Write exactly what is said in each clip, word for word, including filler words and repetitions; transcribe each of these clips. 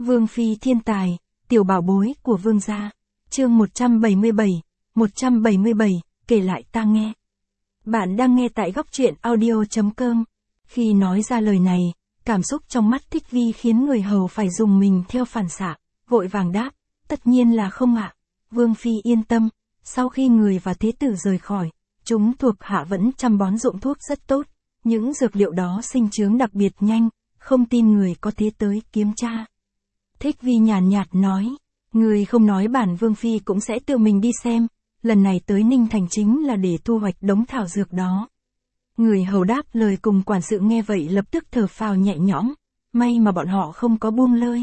Vương phi thiên tài, tiểu bảo bối của vương gia. Chương một trăm bảy mươi bảy, một trăm bảy mươi bảy, kể lại ta nghe. Bạn đang nghe tại góc truyện audio chấm com. Khi nói ra lời này, cảm xúc trong mắt Thích Vi khiến người hầu phải dùng mình theo phản xạ, vội vàng đáp, tất nhiên là không ạ. Vương phi yên tâm, sau khi người và thế tử rời khỏi, chúng thuộc hạ vẫn chăm bón ruộng thuốc rất tốt, những dược liệu đó sinh trưởng đặc biệt nhanh, không tin người có thế tới kiểm tra. Thích Vi nhàn nhạt nói, người không nói bản vương phi cũng sẽ tự mình đi xem, lần này tới Ninh Thành chính là để thu hoạch đống thảo dược đó. Người hầu đáp lời cùng quản sự nghe vậy lập tức thở phào nhẹ nhõm, may mà bọn họ không có buông lơi.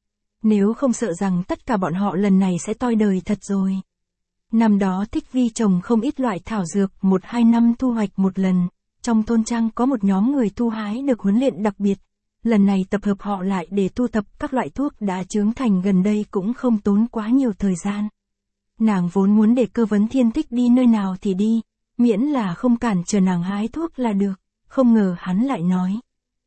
Nếu không sợ rằng tất cả bọn họ lần này sẽ toi đời thật rồi. Năm đó Thích Vi trồng không ít loại thảo dược, một hai năm thu hoạch một lần, trong thôn trang có một nhóm người thu hái được huấn luyện đặc biệt. Lần này tập hợp họ lại để thu thập các loại thuốc đã trưởng thành gần đây cũng không tốn quá nhiều thời gian. Nàng vốn muốn để Cơ Vấn Thiên thích đi nơi nào thì đi, miễn là không cản trở nàng hái thuốc là được, không ngờ hắn lại nói.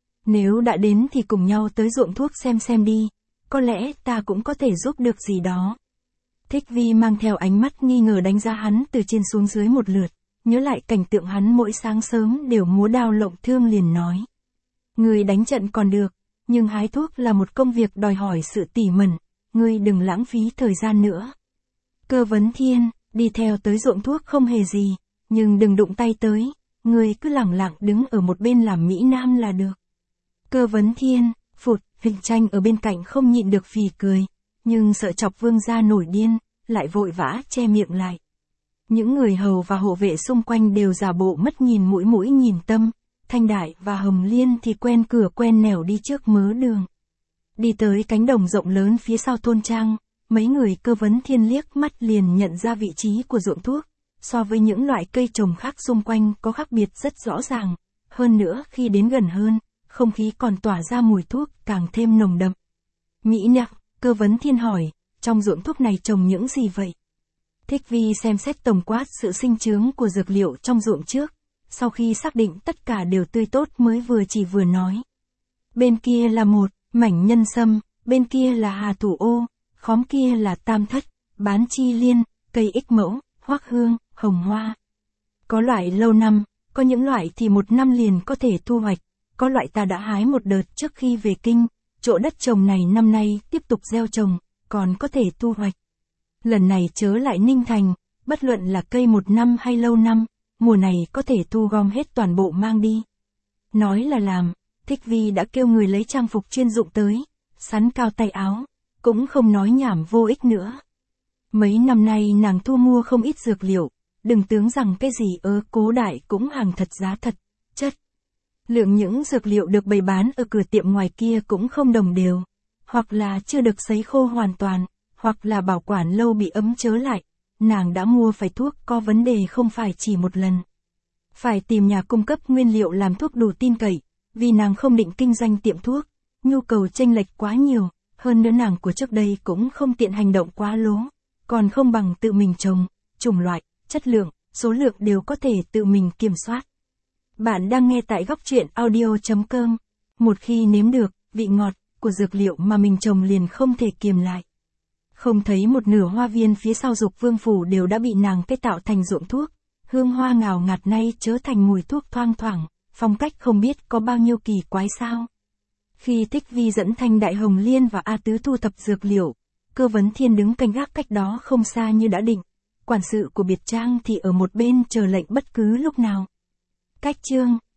Nếu đã đến thì cùng nhau tới ruộng thuốc xem xem đi, có lẽ ta cũng có thể giúp được gì đó. Thích Vi mang theo ánh mắt nghi ngờ đánh giá hắn từ trên xuống dưới một lượt, nhớ lại cảnh tượng hắn mỗi sáng sớm đều múa đao lộng thương liền nói. Người đánh trận còn được, nhưng hái thuốc là một công việc đòi hỏi sự tỉ mẩn, ngươi đừng lãng phí thời gian nữa. Cơ Vấn Thiên, đi theo tới ruộng thuốc không hề gì, nhưng đừng đụng tay tới, ngươi cứ lẳng lặng đứng ở một bên làm Mỹ Nam là được. Cơ Vấn Thiên, phụt, Vịnh Tranh ở bên cạnh không nhịn được phì cười, nhưng sợ chọc vương gia nổi điên, lại vội vã che miệng lại. Những người hầu và hộ vệ xung quanh đều giả bộ mất nhìn mũi mũi nhìn tâm. Thanh Đại và Hồng Liên thì quen cửa quen nẻo đi trước mớ đường. Đi tới cánh đồng rộng lớn phía sau thôn trang, mấy người Cơ Vấn Thiên liếc mắt liền nhận ra vị trí của ruộng thuốc, so với những loại cây trồng khác xung quanh có khác biệt rất rõ ràng, hơn nữa khi đến gần hơn, không khí còn tỏa ra mùi thuốc càng thêm nồng đậm. Mỹ Nặc, Cơ Vấn Thiên hỏi, trong ruộng thuốc này trồng những gì vậy? Thích Vi xem xét tổng quát sự sinh trưởng của dược liệu trong ruộng trước. Sau khi xác định tất cả đều tươi tốt mới vừa chỉ vừa nói. Bên kia là một, mảnh nhân sâm, bên kia là hà thủ ô, khóm kia là tam thất, bán chi liên, cây ích mẫu, hoắc hương, hồng hoa. Có loại lâu năm, có những loại thì một năm liền có thể thu hoạch, có loại ta đã hái một đợt trước khi về kinh, chỗ đất trồng này năm nay tiếp tục gieo trồng, còn có thể thu hoạch. Lần này chớ lại Ninh Thành, bất luận là cây một năm hay lâu năm, mùa này có thể thu gom hết toàn bộ mang đi. Nói là làm, Thích Vi đã kêu người lấy trang phục chuyên dụng tới, sắn cao tay áo, cũng không nói nhảm vô ích nữa. Mấy năm nay nàng thu mua không ít dược liệu, đừng tưởng rằng cái gì ở Cố Đại cũng hàng thật giá thật, chất. Lượng những dược liệu được bày bán ở cửa tiệm ngoài kia cũng không đồng đều, hoặc là chưa được sấy khô hoàn toàn, hoặc là bảo quản lâu bị ấm chớ lại. Nàng đã mua phải thuốc có vấn đề không phải chỉ một lần. Phải tìm nhà cung cấp nguyên liệu làm thuốc đủ tin cậy, vì nàng không định kinh doanh tiệm thuốc, nhu cầu chênh lệch quá nhiều, hơn nữa nàng của trước đây cũng không tiện hành động quá lố, còn không bằng tự mình trồng, chủng loại, chất lượng, số lượng đều có thể tự mình kiểm soát. Bạn đang nghe tại góc truyện audio chấm com. Một khi nếm được vị ngọt của dược liệu mà mình trồng liền không thể kiềm lại. Không thấy một nửa hoa viên phía sau Dục Vương phủ đều đã bị nàng kết tạo thành ruộng thuốc, hương hoa ngào ngạt nay chớ thành mùi thuốc thoang thoảng, phong cách không biết có bao nhiêu kỳ quái sao. Khi Thích Vi dẫn Thanh Đại, Hồng Liên và A Tứ thu thập dược liệu, Cơ Vấn Thiên đứng canh gác cách đó không xa như đã định, quản sự của biệt trang thì ở một bên chờ lệnh bất cứ lúc nào. Cách chương